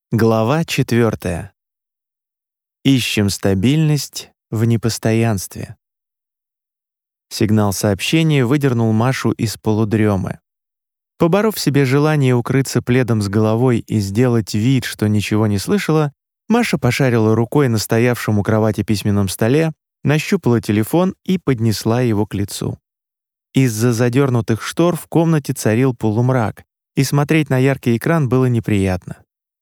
Глава 4. Ищем стабильность в непостоянстве. Сигнал сообщения выдернул Машу из полудремы. Поборов в себе желание укрыться пледом с головой и сделать вид, что ничего не слышала, Маша пошарила рукой на стоявшем у кровати письменном столе, нащупала телефон и поднесла его к лицу. Из-за задернутых штор в комнате царил полумрак, и смотреть на яркий экран было неприятно.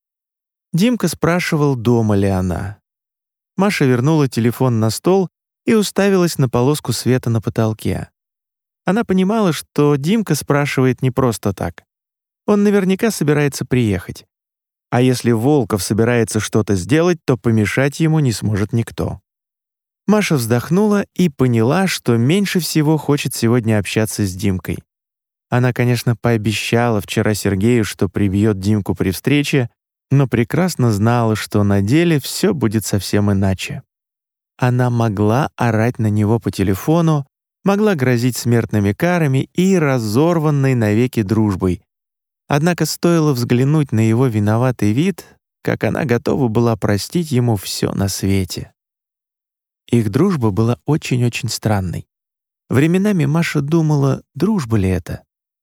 Димка спрашивал, дома ли она. Маша вернула телефон на стол и уставилась на полоску света на потолке. Она понимала, что Димка спрашивает не просто так. Он наверняка собирается приехать. А если Волков собирается что-то сделать, то помешать ему не сможет никто. Маша вздохнула и поняла, что меньше всего хочет сегодня общаться с Димкой. Она, конечно, пообещала вчера Сергею, что прибьет Димку при встрече, но прекрасно знала, что на деле все будет совсем иначе. Она могла орать на него по телефону, могла грозить смертными карами и разорванной навеки дружбой. Однако стоило взглянуть на его виноватый вид, как она готова была простить ему все на свете. Их дружба была очень-очень странной. Временами Маша думала, дружба ли это?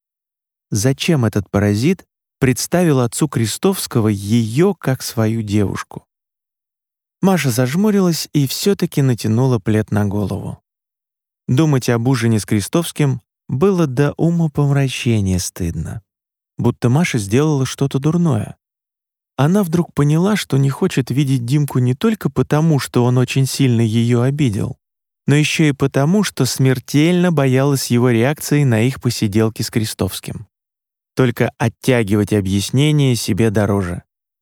Зачем этот паразит представил отцу Крестовского ее как свою девушку? Маша зажмурилась и все-таки натянула плед на голову. Думать об ужине с Крестовским было до умопомрачения стыдно. Будто Маша сделала что-то дурное. Она вдруг поняла, что не хочет видеть Димку не только потому, что он очень сильно ее обидел, но еще и потому, что смертельно боялась его реакции на их посиделки с Крестовским. Только оттягивать объяснение себе дороже.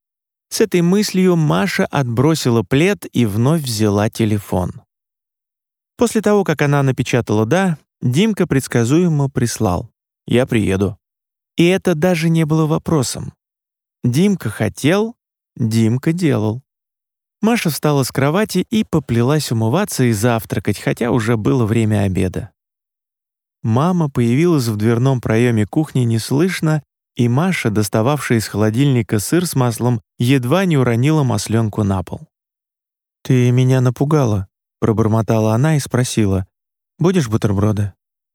С этой мыслью Маша отбросила плед и вновь взяла телефон. После того, как она напечатала «да», Димка предсказуемо прислал «я приеду». И это даже не было вопросом. Димка хотел, Димка делал. Маша встала с кровати и поплелась умываться и завтракать, хотя уже было время обеда. Мама появилась в дверном проеме кухни неслышно, и Маша, достававшая из холодильника сыр с маслом, едва не уронила масленку на пол. «Ты меня напугала», — пробормотала она и спросила, «будешь бутерброды?»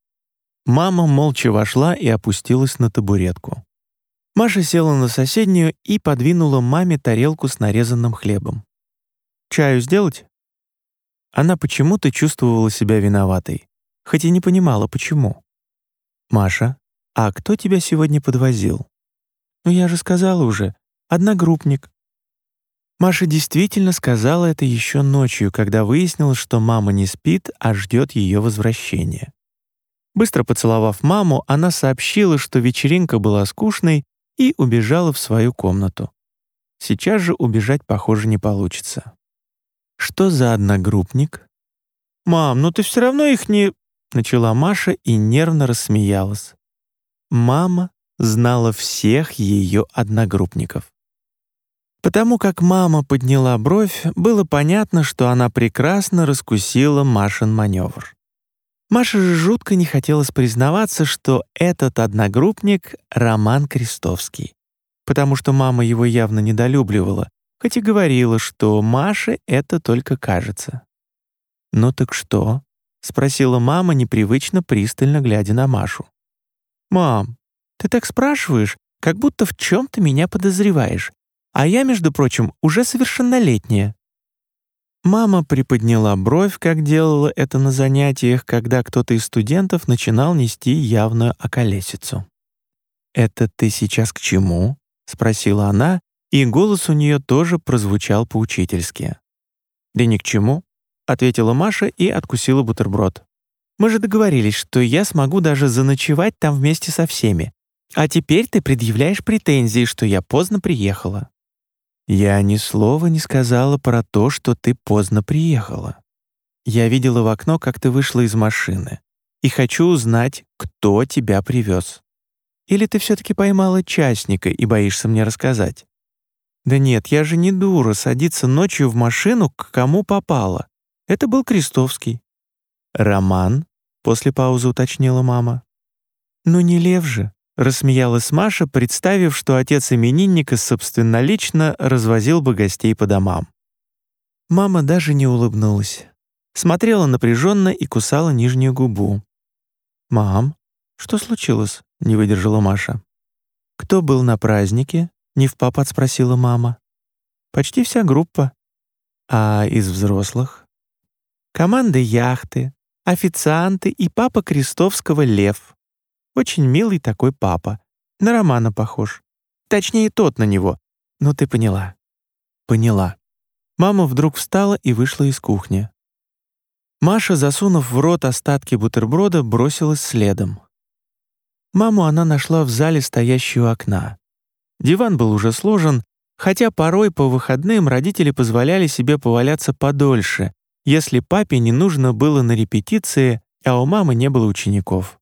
Мама молча вошла и опустилась на табуретку. Маша села на соседнюю и подвинула маме тарелку с нарезанным хлебом. «Чаю сделать?» Она почему-то чувствовала себя виноватой, хоть и не понимала, почему. «Маша, а кто тебя сегодня подвозил?» «Ну, я же сказала уже, одногруппник». Маша действительно сказала это еще ночью, когда выяснилось, что мама не спит, а ждет ее возвращения. Быстро поцеловав маму, она сообщила, что вечеринка была скучной, и убежала в свою комнату. Сейчас же убежать, похоже, не получится. «Что за одногруппник?» «Мам, ну ты все равно их не...» — начала Маша и нервно рассмеялась. Мама знала всех ее одногруппников. Потому как мама подняла бровь, было понятно, что она прекрасно раскусила Машин маневр. Маше же жутко не хотелось признаваться, что этот одногруппник — Роман Крестовский, потому что мама его явно недолюбливала, хоть и говорила, что Маше это только кажется. «Ну так что?» — спросила мама, непривычно пристально глядя на Машу. «Мам, ты так спрашиваешь, как будто в чем-то меня подозреваешь, а я, между прочим, уже совершеннолетняя». Мама приподняла бровь, как делала это на занятиях, когда кто-то из студентов начинал нести явную околесицу. «Это ты сейчас к чему?» — спросила она, и голос у нее тоже прозвучал поучительски. «Да ни к чему», — ответила Маша и откусила бутерброд. «Мы же договорились, что я смогу даже заночевать там вместе со всеми. А теперь ты предъявляешь претензии, что я поздно приехала». «Я ни слова не сказала про то, что ты поздно приехала. Я видела в окно, как ты вышла из машины, и хочу узнать, кто тебя привез. Или ты все-таки поймала частника и боишься мне рассказать?» «Да нет, я же не дура садиться ночью в машину к кому попало. Это был Крестовский». «Роман?» — после паузы уточнила мама. «Ну не Лев же», Рассмеялась Маша, представив, что отец именинника собственнолично развозил бы гостей по домам. Мама даже не улыбнулась. Смотрела напряженно и кусала нижнюю губу. «Мам, что случилось?» — не выдержала Маша. «Кто был на празднике?» — невпопад спросила мама. «Почти вся группа. А из взрослых?» «Команда яхты, официанты и папа Крестовского Лев. Очень милый такой папа. На Романа похож. Точнее, тот на него. Ну, ты поняла». «Поняла». Мама вдруг встала и вышла из кухни. Маша, засунув в рот остатки бутерброда, бросилась следом. Маму она нашла в зале, стоящую у окна. Диван был уже сложен, хотя порой по выходным родители позволяли себе поваляться подольше, если папе не нужно было на репетиции, а у мамы не было учеников.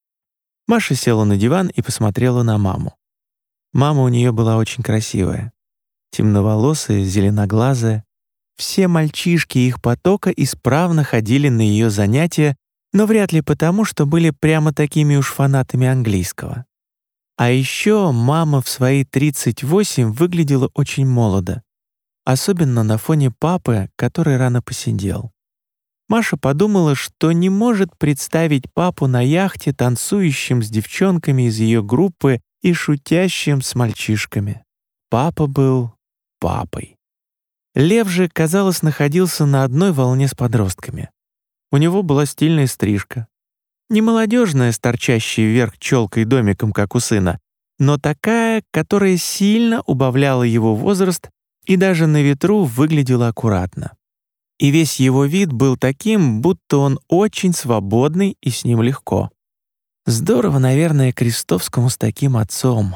Маша села на диван и посмотрела на маму. Мама у нее была очень красивая. Темноволосая, зеленоглазая. Все мальчишки их потока исправно ходили на ее занятия, но вряд ли потому, что были прямо такими уж фанатами английского. А еще мама в свои 38 выглядела очень молодо, особенно на фоне папы, который рано посидел. Маша подумала, что не может представить папу на яхте, танцующим с девчонками из ее группы и шутящим с мальчишками. Папа был папой. Лев же, казалось, находился на одной волне с подростками. У него была стильная стрижка. Не молодежная, с торчащей вверх челкой домиком, как у сына, но такая, которая сильно убавляла его возраст и даже на ветру выглядела аккуратно. И весь его вид был таким, будто он очень свободный и с ним легко. Здорово, наверное, Крестовскому с таким отцом.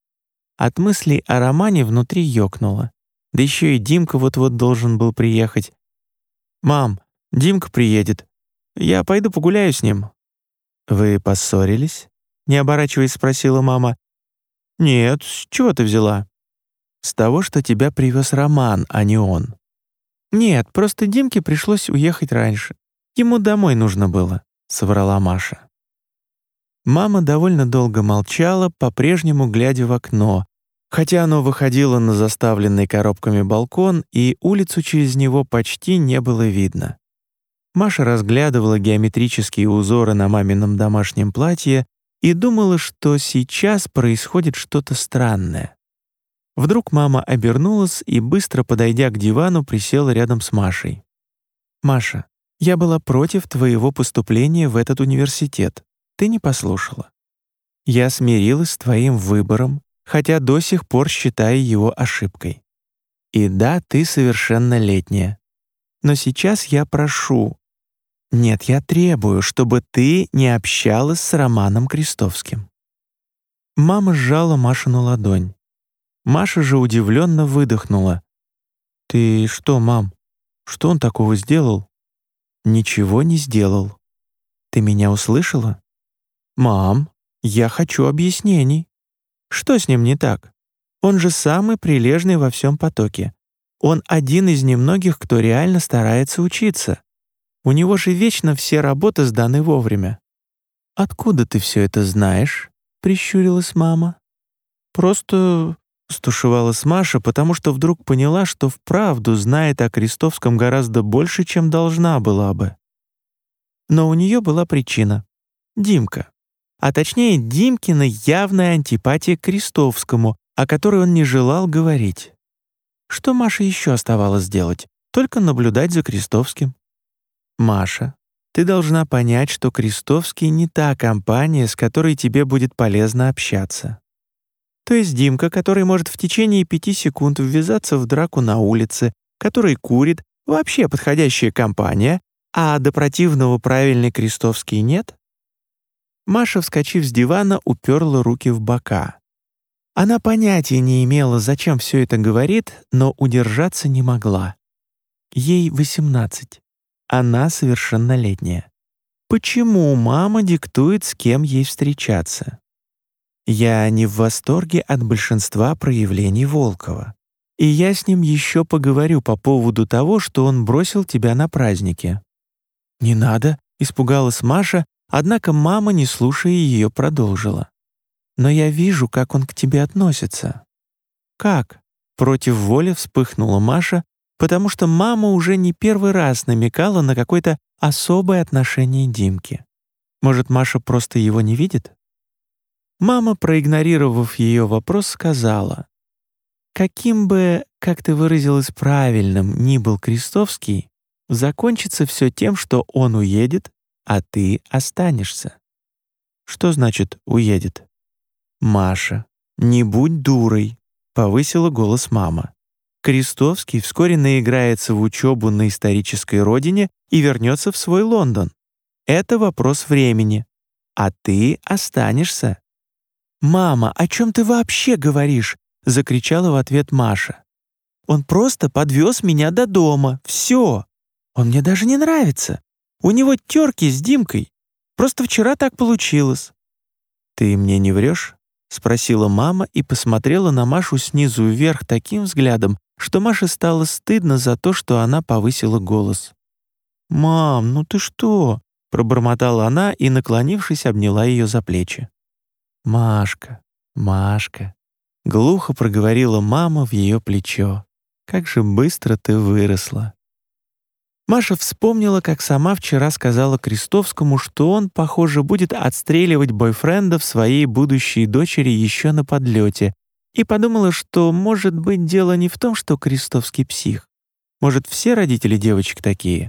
От мыслей о романе внутри ёкнуло. Да еще и Димка вот-вот должен был приехать. «Мам, Димка приедет. Я пойду погуляю с ним». «Вы поссорились?» — не оборачиваясь, спросила мама. «Нет, с чего ты взяла?» «С того, что тебя привез Роман, а не он». «Нет, просто Димке пришлось уехать раньше. Ему домой нужно было», — соврала Маша. Мама довольно долго молчала, по-прежнему глядя в окно, хотя оно выходило на заставленный коробками балкон, и улицу через него почти не было видно. Маша разглядывала геометрические узоры на мамином домашнем платье и думала, что сейчас происходит что-то странное. Вдруг мама обернулась и, быстро подойдя к дивану, присела рядом с Машей. «Маша, я была против твоего поступления в этот университет. Ты не послушала. Я смирилась с твоим выбором, хотя до сих пор считаю его ошибкой. И да, ты совершеннолетняя. Но сейчас я прошу, нет, я требую, чтобы ты не общалась с Романом Крестовским». Мама сжала Машину ладонь. Маша же удивленно выдохнула. «Ты что, мам? Что он такого сделал?» «Ничего не сделал. Ты меня услышала?» «Мам, я хочу объяснений. Что с ним не так? Он же самый прилежный во всем потоке. Он один из немногих, кто реально старается учиться. У него же вечно все работы сданы вовремя». «Откуда ты все это знаешь?» — прищурилась мама. «Просто...» — стушевалась Маша, потому что вдруг поняла, что вправду знает о Крестовском гораздо больше, чем должна была бы. Но у нее была причина. Димка. А точнее, Димкина явная антипатия к Крестовскому, о которой он не желал говорить. Что Маше еще оставалось делать? Только наблюдать за Крестовским. «Маша, ты должна понять, что Крестовский не та компания, с которой тебе будет полезно общаться. То есть Димка, который может в течение 5 секунд ввязаться в драку на улице, который курит, вообще подходящая компания, а до противного правильный Крестовский нет?» Маша, вскочив с дивана, уперла руки в бока. Она понятия не имела, зачем все это говорит, но удержаться не могла. Ей 18. Она совершеннолетняя. Почему мама диктует, с кем ей встречаться? Я не в восторге от большинства проявлений Волкова. И я с ним еще поговорю по поводу того, что он бросил тебя на празднике». «Не надо», — испугалась Маша, однако мама, не слушая ее, продолжила. Но я вижу, как он к тебе относится». «Как?» — против воли вспыхнула Маша, потому что мама уже не первый раз намекала на какое-то особое отношение Димки. Может, Маша просто его не видит? Мама, проигнорировав ее вопрос, сказала: «Каким бы, как ты выразилась, правильным ни был Крестовский, закончится все тем, что он уедет, а ты останешься». «Что значит «уедет»?» «Маша, не будь дурой», — повысила голос мама. «Крестовский вскоре наиграется в учебу на исторической родине и вернется в свой Лондон. Это вопрос времени. А ты останешься». «Мама, о чем ты вообще говоришь?» — закричала в ответ Маша. «Он просто подвез меня до дома. Все. Он мне даже не нравится. У него терки с Димкой. Просто вчера так получилось». «Ты мне не врешь?» — спросила мама и посмотрела на Машу снизу вверх таким взглядом, что Маше стало стыдно за то, что она повысила голос. «Мам, ну ты что?» — пробормотала она и, наклонившись, обняла ее за плечи. «Машка, Машка», — глухо проговорила мама в ее плечо. «Как же быстро ты выросла». Маша вспомнила, как сама вчера сказала Крестовскому, что он, похоже, будет отстреливать бойфрендов своей будущей дочери еще на подлете, и подумала, что, может быть, дело не в том, что Крестовский псих. Может, все родители девочек такие?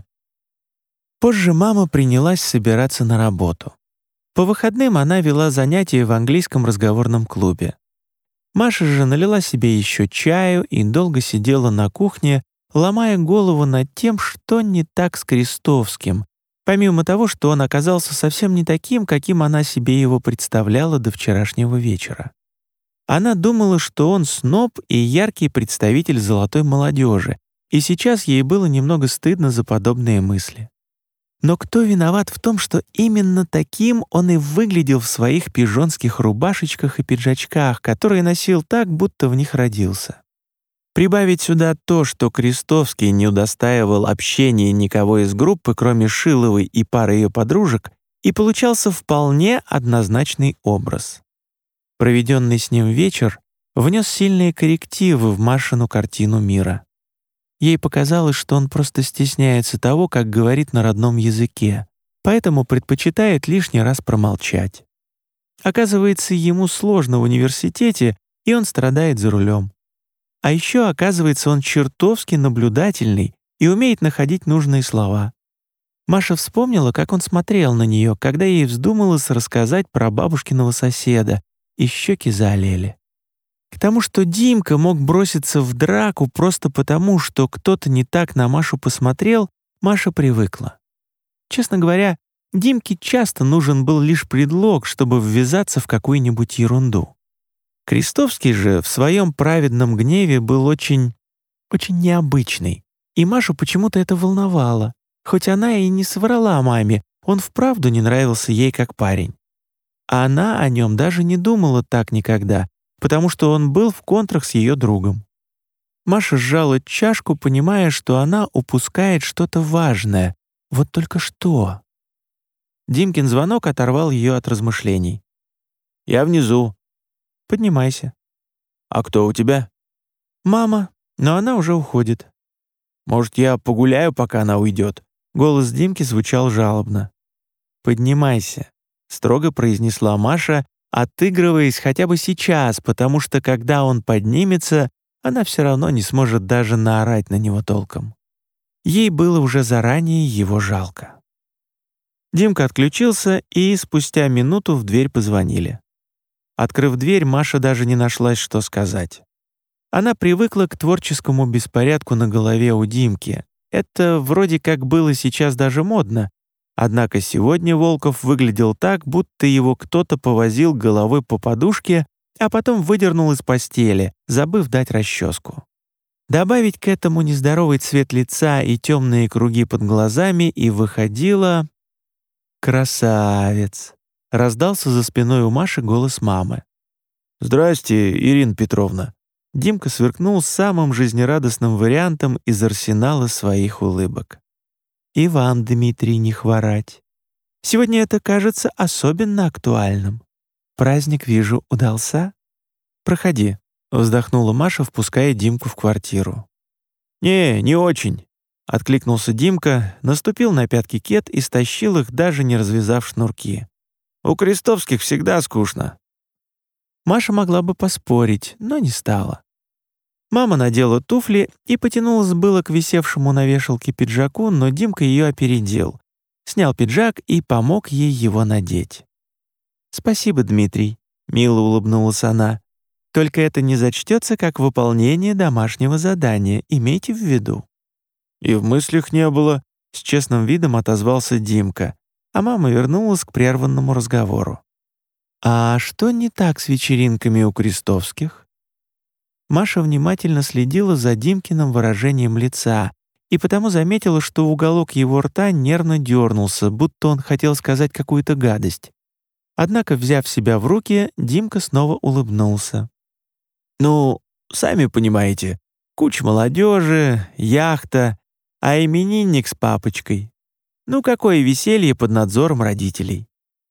Позже мама принялась собираться на работу. По выходным она вела занятия в английском разговорном клубе. Маша же налила себе еще чаю и долго сидела на кухне, ломая голову над тем, что не так с Крестовским, помимо того, что он оказался совсем не таким, каким она себе его представляла до вчерашнего вечера. Она думала, что он сноб и яркий представитель золотой молодежи, и сейчас ей было немного стыдно за подобные мысли. Но кто виноват в том, что именно таким он и выглядел в своих пижонских рубашечках и пиджачках, которые носил так, будто в них родился? Прибавить сюда то, что Крестовский не удостаивал общения никого из группы, кроме Шиловой и пары ее подружек, и получался вполне однозначный образ. Проведенный с ним вечер внес сильные коррективы в Машину картину мира. Ей показалось, что он просто стесняется того, как говорит на родном языке, поэтому предпочитает лишний раз промолчать. Оказывается, ему сложно в университете, и он страдает за рулем. А еще, оказывается, он чертовски наблюдательный и умеет находить нужные слова. Маша вспомнила, как он смотрел на нее, когда ей вздумалось рассказать про бабушкиного соседа, и щеки заолели. К тому, что Димка мог броситься в драку просто потому, что кто-то не так на Машу посмотрел, Маша привыкла. Честно говоря, Димке часто нужен был лишь предлог, чтобы ввязаться в какую-нибудь ерунду. Крестовский же в своем праведном гневе был очень необычный, и Машу почему-то это волновало, хоть она и не соврала маме, он вправду не нравился ей как парень. А она о нем даже не думала так никогда, потому что он был в контрах с ее другом. Маша сжала чашку, понимая, что она упускает что-то важное. Вот только что. Димкин звонок оторвал ее от размышлений. «Я внизу». «Поднимайся». «А кто у тебя?» «Мама, но она уже уходит». «Может, я погуляю, пока она уйдет?» Голос Димки звучал жалобно. «Поднимайся», — строго произнесла Маша, отыгрываясь хотя бы сейчас, потому что, когда он поднимется, она все равно не сможет даже наорать на него толком. Ей было уже заранее его жалко. Димка отключился, и спустя минуту в дверь позвонили. Открыв дверь, Маша даже не нашлась, что сказать. Она привыкла к творческому беспорядку на голове у Димки. Это вроде как было сейчас даже модно. Однако сегодня Волков выглядел так, будто его кто-то повозил головой по подушке, а потом выдернул из постели, забыв дать расческу. Добавить к этому нездоровый цвет лица и темные круги под глазами, и выходило... «Красавец!» — раздался за спиной у Маши голос мамы. «Здрасте, Ирина Петровна». Димка сверкнул самым жизнерадостным вариантом из арсенала своих улыбок. «И вам, Дмитрий, не хворать. Сегодня это кажется особенно актуальным». праздник, вижу, удался? Проходи», — вздохнула Маша, впуская Димку в квартиру. Не очень», — откликнулся Димка, наступил на пятки Кет и стащил их, даже не развязав шнурки. «У Крестовских всегда скучно». Маша могла бы поспорить, но не стала. Мама надела туфли и потянулась было к висевшему на вешалке пиджаку, но Димка ее опередил. Снял пиджак и помог ей его надеть. «Спасибо, Дмитрий», — мило улыбнулась она. «Только это не зачтется как выполнение домашнего задания, имейте в виду». «И в мыслях не было», — с честным видом отозвался Димка, а мама вернулась к прерванному разговору. «А что не так с вечеринками у Крестовских?» Маша внимательно следила за Димкиным выражением лица и потому заметила, что уголок его рта нервно дернулся, будто он хотел сказать какую-то гадость. Однако, взяв себя в руки, Димка снова улыбнулся. «Ну, сами понимаете, куча молодежи, яхта, а именинник с папочкой. Ну какое веселье под надзором родителей».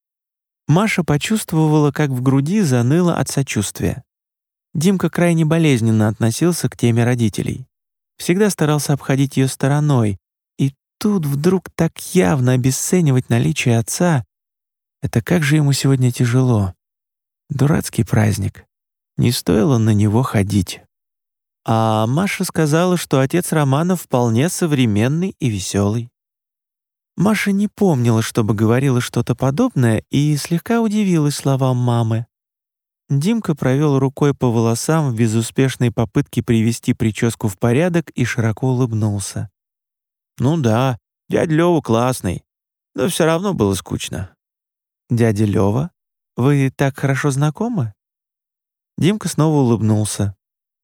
Маша почувствовала, как в груди заныло от сочувствия. Димка крайне болезненно относился к теме родителей. Всегда старался обходить ее стороной, и тут вдруг так явно обесценивать наличие отца. Это как же ему сегодня тяжело. Дурацкий праздник. Не стоило на него ходить. А Маша сказала, что отец Романа вполне современный и веселый. Маша не помнила, чтобы говорила что-то подобное, и слегка удивилась словам мамы. Димка провел рукой по волосам в безуспешной попытке привести прическу в порядок и широко улыбнулся. «Ну да, дядя Лёва классный, но все равно было скучно». «Дядя Лёва? Вы так хорошо знакомы?» Димка снова улыбнулся.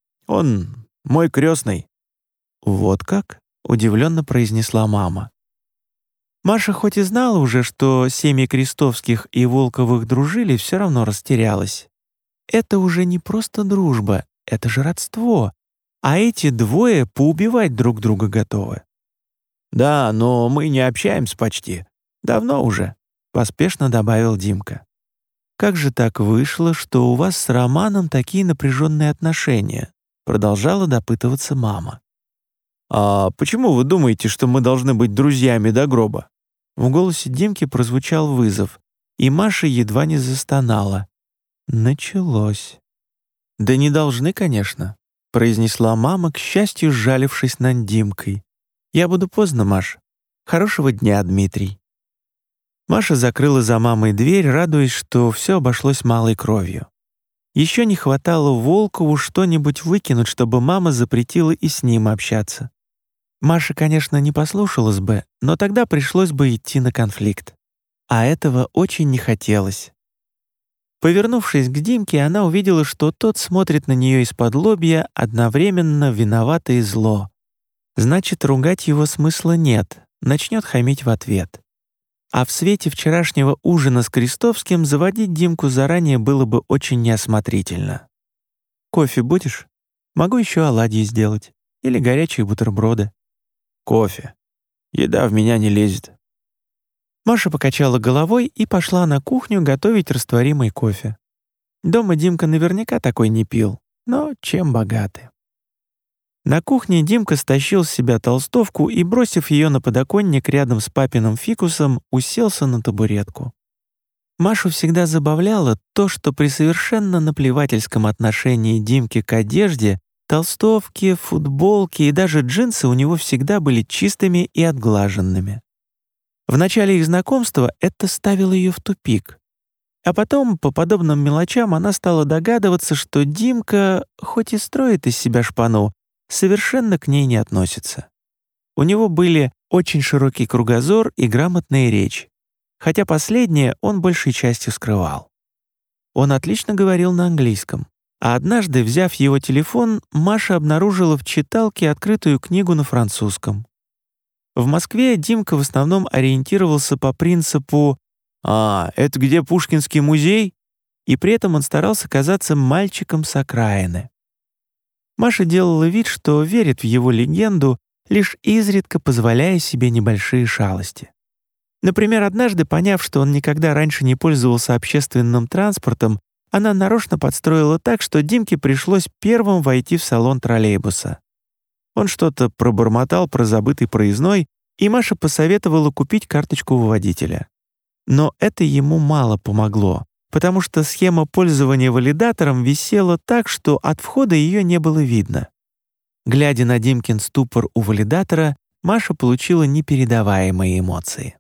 «Он мой крестный». «Вот как?» — удивленно произнесла мама. Маша хоть и знала уже, что семьи Крестовских и Волковых дружили, все равно растерялась. Это уже не просто дружба, это же родство. А эти двое поубивать друг друга готовы. «Да, но мы не общаемся почти. Давно уже», — поспешно добавил Димка. «Как же так вышло, что у вас с Романом такие напряженные отношения?» — продолжала допытываться мама. «А почему вы думаете, что мы должны быть друзьями до гроба?» В голосе Димки прозвучал вызов, и Маша едва не застонала. Началось. «Да не должны, конечно», — произнесла мама, к счастью, сжалившись над Димкой. «Я буду поздно, Маш. Хорошего дня, Дмитрий». Маша закрыла за мамой дверь, радуясь, что все обошлось малой кровью. Еще не хватало Волкову что-нибудь выкинуть, чтобы мама запретила и с ним общаться. Маша, конечно, не послушалась бы, но тогда пришлось бы идти на конфликт. А этого очень не хотелось. Повернувшись к Димке, она увидела, что тот смотрит на нее из-под-лобья, одновременно виновато и зло. Значит, ругать его смысла нет, начнет хамить в ответ. А в свете вчерашнего ужина с Крестовским заводить Димку заранее было бы очень неосмотрительно. «Кофе будешь? Могу еще оладьи сделать. Или горячие бутерброды». «Кофе. Еда в меня не лезет». Маша покачала головой и пошла на кухню готовить растворимый кофе. Дома Димка наверняка такой не пил, но чем богаты. На кухне Димка стащил с себя толстовку и, бросив ее на подоконник рядом с папиным фикусом, уселся на табуретку. Машу всегда забавляло то, что при совершенно наплевательском отношении Димки к одежде толстовки, футболки и даже джинсы у него всегда были чистыми и отглаженными. В начале их знакомства это ставило ее в тупик. А потом, по подобным мелочам, она стала догадываться, что Димка, хоть и строит из себя шпану, совершенно к ней не относится. У него были очень широкий кругозор и грамотная речь, хотя последнее он большей частью скрывал. Он отлично говорил на английском, а однажды, взяв его телефон, Маша обнаружила в читалке открытую книгу на французском. В Москве Димка в основном ориентировался по принципу «А, это где Пушкинский музей?» и при этом он старался казаться мальчиком с окраины. Маша делала вид, что верит в его легенду, лишь изредка позволяя себе небольшие шалости. Например, однажды, поняв, что он никогда раньше не пользовался общественным транспортом, она нарочно подстроила так, что Димке пришлось первым войти в салон троллейбуса. Он что-то пробормотал про забытый проездной, и Маша посоветовала купить карточку водителя. Но это ему мало помогло, потому что схема пользования валидатором висела так, что от входа ее не было видно. Глядя на Димкин ступор у валидатора, Маша получила непередаваемые эмоции.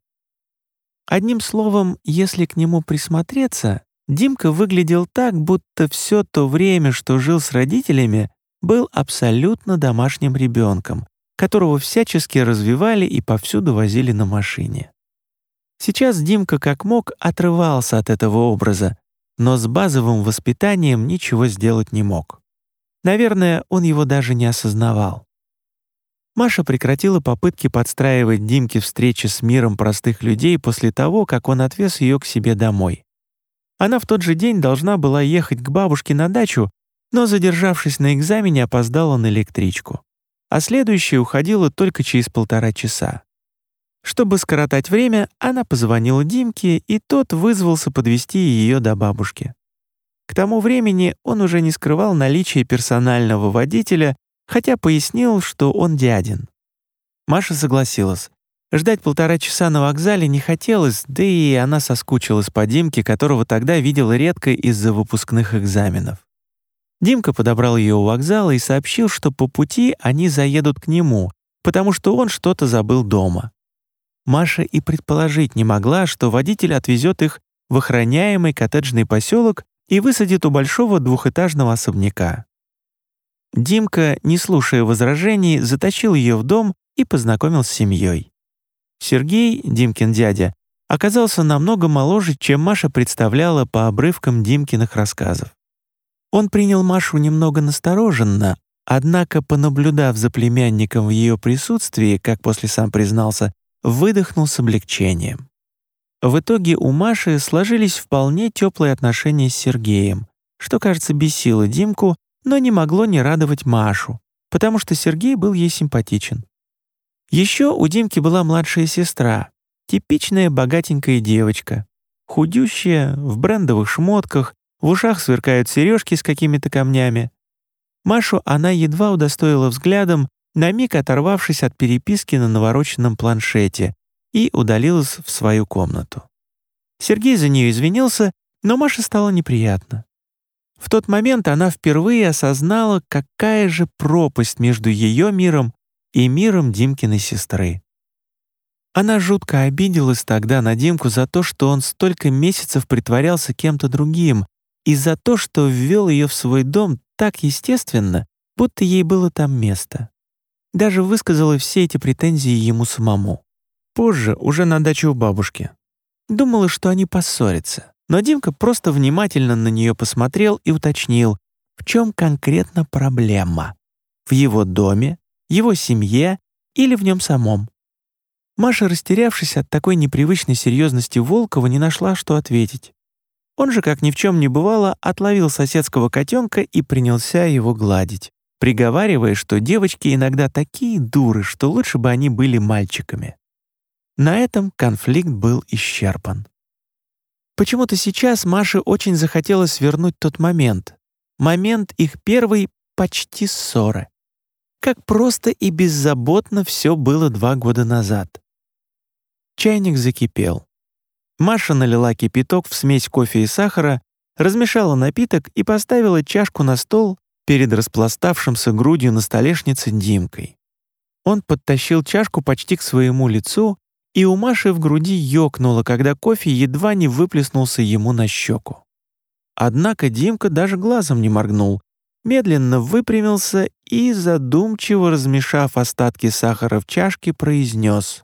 Одним словом, если к нему присмотреться, Димка выглядел так, будто все то время, что жил с родителями, был абсолютно домашним ребенком, которого всячески развивали и повсюду возили на машине. Сейчас Димка как мог отрывался от этого образа, но с базовым воспитанием ничего сделать не мог. Наверное, он его даже не осознавал. Маша прекратила попытки подстраивать Димке встречи с миром простых людей после того, как он отвез ее к себе домой. Она в тот же день должна была ехать к бабушке на дачу, но, задержавшись на экзамене, опоздала на электричку. А следующая уходила только через 1,5 часа. Чтобы скоротать время, она позвонила Димке, и тот вызвался подвезти ее до бабушки. К тому времени он уже не скрывал наличие персонального водителя, хотя пояснил, что он дядин. Маша согласилась. Ждать 1,5 часа на вокзале не хотелось, да и она соскучилась по Димке, которого тогда видела редко из-за выпускных экзаменов. Димка подобрал ее у вокзала и сообщил, что по пути они заедут к нему, потому что он что-то забыл дома. Маша и предположить не могла, что водитель отвезет их в охраняемый коттеджный поселок и высадит у большого двухэтажного особняка. Димка, не слушая возражений, затащил ее в дом и познакомил с семьей. Сергей, Димкин дядя, оказался намного моложе, чем Маша представляла по обрывкам Димкиных рассказов. Он принял Машу немного настороженно, однако, понаблюдав за племянником в ее присутствии, как после сам признался, выдохнул с облегчением. В итоге у Маши сложились вполне теплые отношения с Сергеем, что, кажется, бесило Димку, но не могло не радовать Машу, потому что Сергей был ей симпатичен. Еще у Димки была младшая сестра, типичная богатенькая девочка, худющая, в брендовых шмотках, в ушах сверкают сережки с какими-то камнями. Машу она едва удостоила взглядом, на миг оторвавшись от переписки на навороченном планшете, и удалилась в свою комнату. Сергей за нее извинился, но Маше стало неприятно. В тот момент она впервые осознала, какая же пропасть между ее миром и миром Димкиной сестры. Она жутко обиделась тогда на Димку за то, что он столько месяцев притворялся кем-то другим, и за то, что ввел ее в свой дом так естественно, будто ей было там место. Даже высказала все эти претензии ему самому. Позже, уже на даче у бабушки. Думала, что они поссорятся, но Димка просто внимательно на нее посмотрел и уточнил, в чем конкретно проблема. В его доме, его семье или в нем самом. Маша, растерявшись от такой непривычной серьезности Волкова, не нашла, что ответить. Он же, как ни в чем не бывало, отловил соседского котенка и принялся его гладить, приговаривая, что девочки иногда такие дуры, что лучше бы они были мальчиками. На этом конфликт был исчерпан. Почему-то сейчас Маше очень захотелось вернуть тот момент их первой почти ссоры. Как просто и беззаботно все было 2 года назад. Чайник закипел. Маша налила кипяток в смесь кофе и сахара, размешала напиток и поставила чашку на стол перед распластавшимся грудью на столешнице Димкой. Он подтащил чашку почти к своему лицу, и у Маши в груди ёкнуло, когда кофе едва не выплеснулся ему на щеку. Однако Димка даже глазом не моргнул, медленно выпрямился и, задумчиво размешав остатки сахара в чашке, произнес: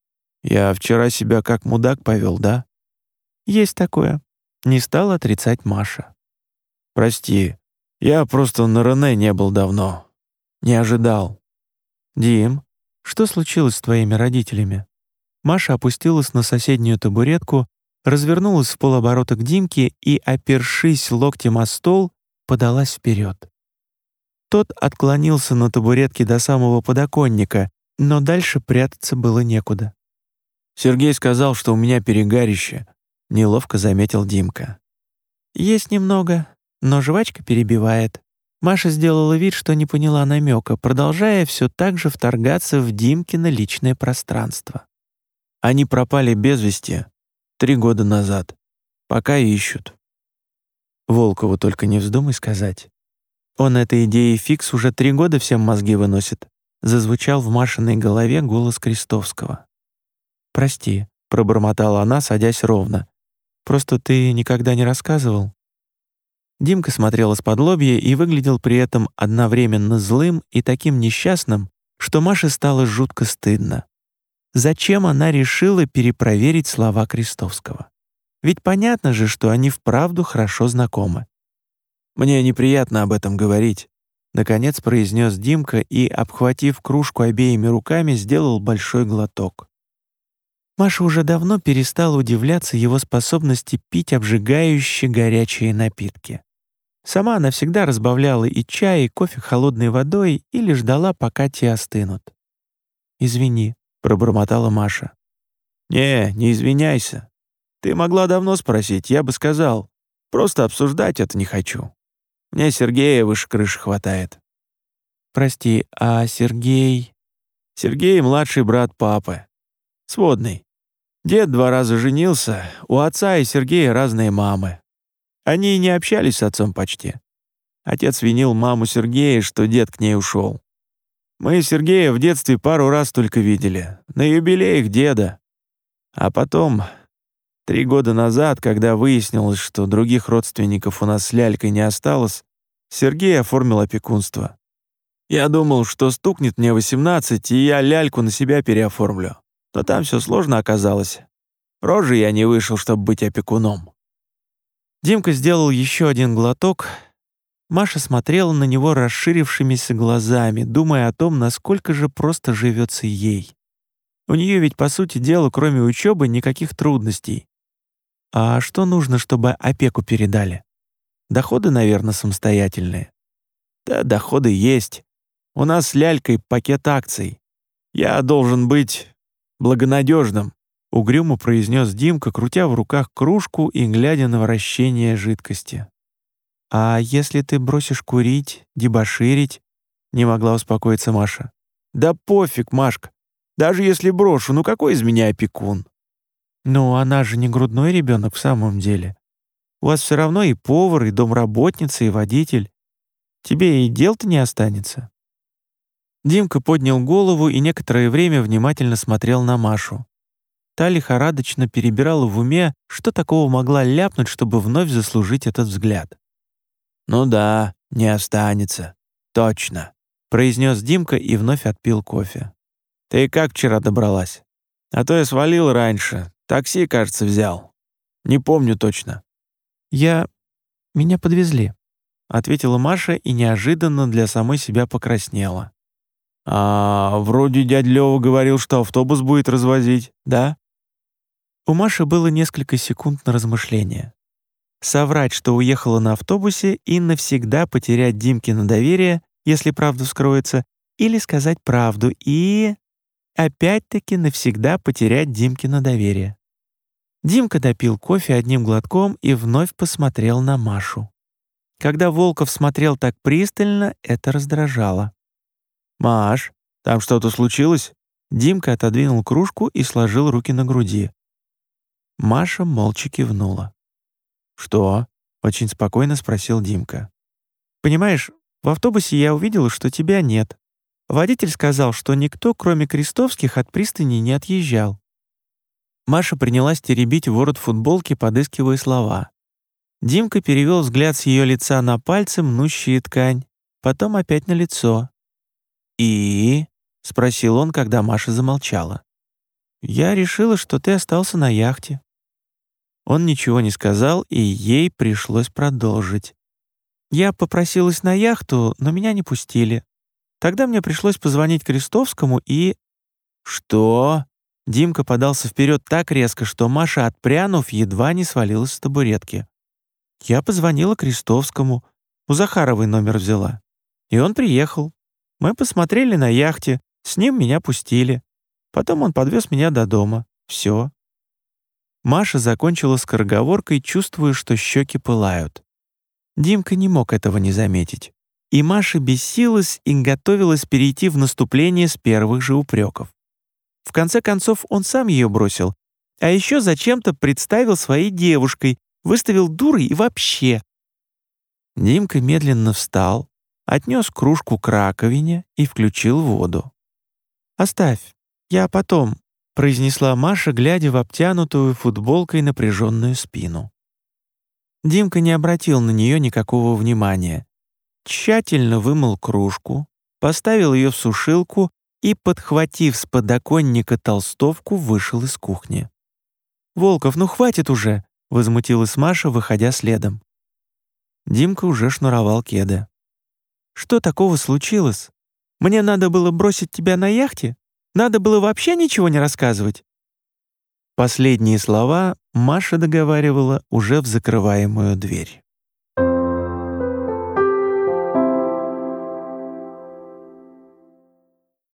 «Я вчера себя как мудак повел, да?» «Есть такое», — не стала отрицать Маша. «Прости, я просто на Рене не был давно. Не ожидал». «Дим, что случилось с твоими родителями?» Маша опустилась на соседнюю табуретку, развернулась в полоборота к Димке и, опершись локтем о стол, подалась вперед. Тот отклонился на табуретке до самого подоконника, но дальше прятаться было некуда. Сергей сказал, что у меня перегарище», — неловко заметил Димка. «Есть немного, но жвачка перебивает». Маша сделала вид, что не поняла намека, продолжая все так же вторгаться в Димкино личное пространство. «Они пропали без вести 3 года назад. Пока ищут». Волкову только не вздумай сказать. Он этой идеей фикс уже 3 года всем мозги выносит. Зазвучал в Машиной голове голос Крестовского. «Прости», — пробормотала она, садясь ровно. «Просто ты никогда не рассказывал». Димка смотрел из-подлобья и выглядел при этом одновременно злым и таким несчастным, что Маше стало жутко стыдно. Зачем она решила перепроверить слова Крестовского? Ведь понятно же, что они вправду хорошо знакомы. «Мне неприятно об этом говорить», — наконец произнес Димка и, обхватив кружку обеими руками, сделал большой глоток. Маша уже давно перестала удивляться его способности пить обжигающие горячие напитки. Сама она всегда разбавляла и чай, и кофе холодной водой или ждала, пока те остынут. «Извини», — пробормотала Маша. Не извиняйся. Ты могла давно спросить, я бы сказал. Просто обсуждать это не хочу. Мне Сергея выше крыши хватает». «Прости, а Сергей...» «Сергей — младший брат папы. Сводный. Дед 2 раза женился, у отца и Сергея разные мамы. Они не общались с отцом почти. Отец винил маму Сергея, что дед к ней ушел. Мы Сергея в детстве пару раз только видели, на юбилеях деда. А потом, 3 года назад, когда выяснилось, что других родственников у нас с лялькой не осталось, Сергей оформил опекунство. Я думал, что стукнет мне 18, и я ляльку на себя переоформлю. Но там все сложно оказалось. Рожей я не вышел, чтобы быть опекуном». Димка сделал еще один глоток. Маша смотрела на него расширившимися глазами, думая о том, насколько же просто живется ей. У нее ведь, по сути дела, кроме учебы, никаких трудностей. А что нужно, чтобы опеку передали? Доходы, наверное, самостоятельные. Да, доходы есть. У нас с лялькой пакет акций. Я должен быть благонадежным. Угрюмо произнес Димка, крутя в руках кружку и глядя на вращение жидкости. «А если ты бросишь курить, дебоширить?» — не могла успокоиться Маша. «Да пофиг, Машка. Даже если брошу, ну какой из меня опекун?» «Ну, она же не грудной ребенок в самом деле. У вас все равно и повар, и домработница, и водитель. Тебе и дел-то не останется». Димка поднял голову и некоторое время внимательно смотрел на Машу. Та лихорадочно перебирала в уме, что такого могла ляпнуть, чтобы вновь заслужить этот взгляд. «Ну да, не останется. Точно», — произнес Димка и вновь отпил кофе. «Ты как вчера добралась? А то я свалил раньше. Такси, кажется, взял. Не помню точно». Меня подвезли», — ответила Маша и неожиданно для самой себя покраснела. «А вроде дядя Лёва говорил, что автобус будет развозить, да?» У Маши было несколько секунд на размышление. Соврать, что уехала на автобусе, и навсегда потерять Димкино доверие, если правда вскроется, или сказать правду и... опять-таки навсегда потерять Димкино доверие. Димка допил кофе одним глотком и вновь посмотрел на Машу. Когда Волков смотрел так пристально, это раздражало. «Маш, там что-то случилось?» Димка отодвинул кружку и сложил руки на груди. Маша молча кивнула. «Что?» — очень спокойно спросил Димка. «Понимаешь, в автобусе я увидела, что тебя нет. Водитель сказал, что никто, кроме Крестовских, от пристани не отъезжал». Маша принялась теребить ворот футболки, подыскивая слова. Димка перевел взгляд с ее лица на пальцы, мнущие ткань, потом опять на лицо. «И?» — спросил он, когда Маша замолчала. «Я решила, что ты остался на яхте». Он ничего не сказал, и ей пришлось продолжить. «Я попросилась на яхту, но меня не пустили. Тогда мне пришлось позвонить Крестовскому и...» «Что?» Димка подался вперед так резко, что Маша, отпрянув, едва не свалилась с табуретки. «Я позвонила Крестовскому, у Захаровой номер взяла. И он приехал. Мы посмотрели на яхте, с ним меня пустили. Потом он подвез меня до дома. Все. Маша закончила скороговоркой, чувствуя, что щеки пылают. Димка не мог этого не заметить. И Маша бесилась и готовилась перейти в наступление с первых же упреков. В конце концов, он сам ее бросил, а еще зачем-то представил своей девушкой, выставил дурой и вообще. Димка медленно встал, отнес кружку к раковине и включил воду. «Оставь, я потом», — произнесла Маша, глядя в обтянутую футболкой напряженную спину. Димка не обратил на нее никакого внимания. Тщательно вымыл кружку, поставил ее в сушилку и, подхватив с подоконника толстовку, вышел из кухни. «Волков, ну хватит уже!» — возмутилась Маша, выходя следом. Димка уже шнуровал кеды. «Что такого случилось? Мне надо было бросить тебя на яхте? Надо было вообще ничего не рассказывать?» Последние слова Маша договаривала уже в закрываемую дверь.